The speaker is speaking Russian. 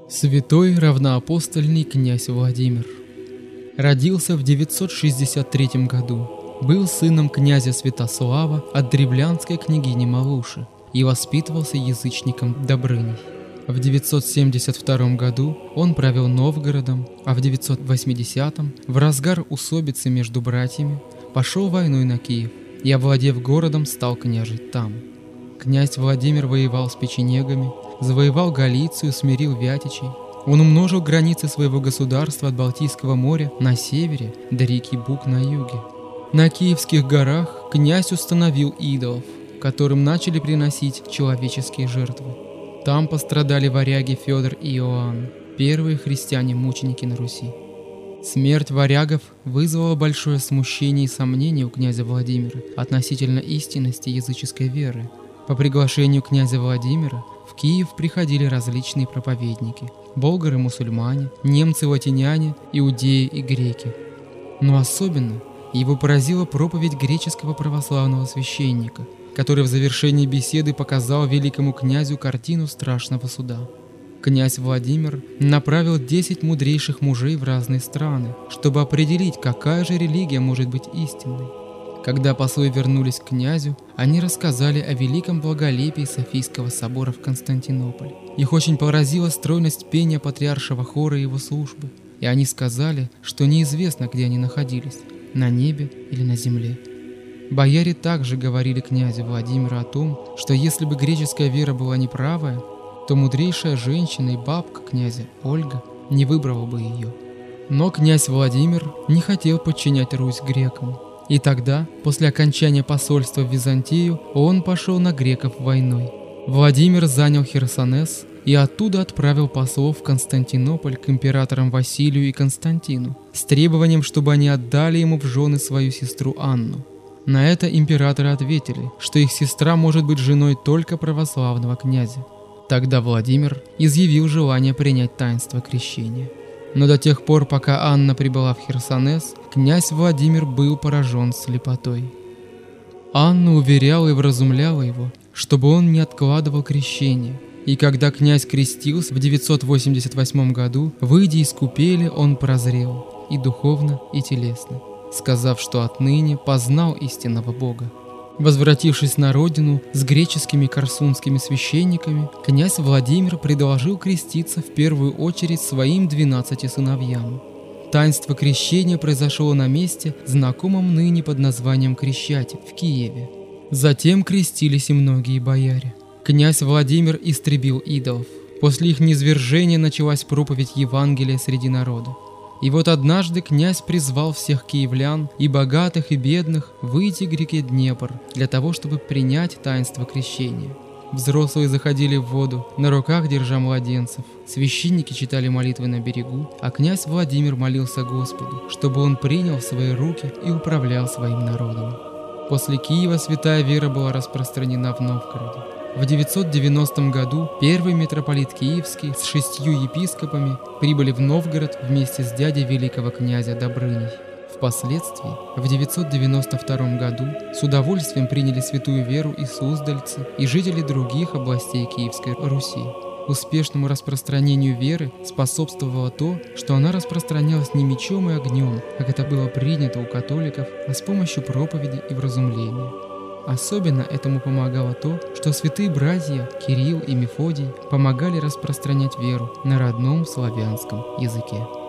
Святой равноапостольный князь Владимир родился в 963 году, был сыном князя Святослава от древлянской княгини Малуши и воспитывался язычником Добрыней. В 972 году он правил Новгородом, а в 980-м, в разгар усобицы между братьями, пошел войной на Киев и, овладев городом, стал княжить там. Князь Владимир воевал с печенегами, завоевал Галицию, смирил вятичей. Он умножил границы своего государства от Балтийского моря на севере до реки Буг на юге. На Киевских горах князь установил идолов, которым начали приносить человеческие жертвы. Там пострадали варяги Федор и Иоанн, первые христиане-мученики на Руси. Смерть варягов вызвала большое смущение и сомнение у князя Владимира относительно истинности языческой веры. По приглашению князя Владимира в Киев приходили различные проповедники – болгары-мусульмане, немцы-латиняне, иудеи и греки. Но особенно его поразила проповедь греческого православного священника, который в завершении беседы показал великому князю картину страшного суда. Князь Владимир направил 10 мудрейших мужей в разные страны, чтобы определить, какая же религия может быть истинной. Когда послы вернулись к князю, они рассказали о великом благолепии Софийского собора в Константинополе. Их очень поразила стройность пения патриаршего хора и его службы, и они сказали, что неизвестно, где они находились – на небе или на земле. Бояре также говорили князю Владимиру о том, что если бы греческая вера была неправая, то мудрейшая женщина и бабка князя Ольга не выбрала бы ее. Но князь Владимир не хотел подчинять Русь грекам. И тогда, после окончания посольства в Византию, он пошел на греков войной. Владимир занял Херсонес и оттуда отправил послов в Константинополь к императорам Василию и Константину с требованием, чтобы они отдали ему в жены свою сестру Анну. На это императоры ответили, что их сестра может быть женой только православного князя. Тогда Владимир изъявил желание принять таинство крещения. Но до тех пор, пока Анна прибыла в Херсонес, князь Владимир был поражен слепотой. Анна уверяла и вразумляла его, чтобы он не откладывал крещение. И когда князь крестился в 988 году, выйдя из купели, он прозрел и духовно, и телесно, сказав, что отныне познал истинного Бога. Возвратившись на родину с греческими корсунскими священниками, князь Владимир предложил креститься в первую очередь своим 12 сыновьям. Таинство крещения произошло на месте, знакомом ныне под названием Крещатик в Киеве. Затем крестились и многие бояре. Князь Владимир истребил идолов. После их низвержения началась проповедь Евангелия среди народа. И вот однажды князь призвал всех киевлян, и богатых, и бедных, выйти к реке Днепр для того, чтобы принять таинство крещения. Взрослые заходили в воду, на руках держа младенцев. Священники читали молитвы на берегу, а князь Владимир молился Господу, чтобы он принял в свои руки и управлял своим народом. После Киева святая вера была распространена в Новгороде. В 990 году первый митрополит Киевский с 6 епископами прибыли в Новгород вместе с дядей великого князя Добрыней. Впоследствии, в 992 году, с удовольствием приняли святую веру и суздальцы, и жители других областей Киевской Руси. Успешному распространению веры способствовало то, что она распространялась не мечом и огнем, как это было принято у католиков, а с помощью проповеди и вразумления. Особенно этому помогало то, что святые братья Кирилл и Мефодий помогали распространять веру на родном славянском языке.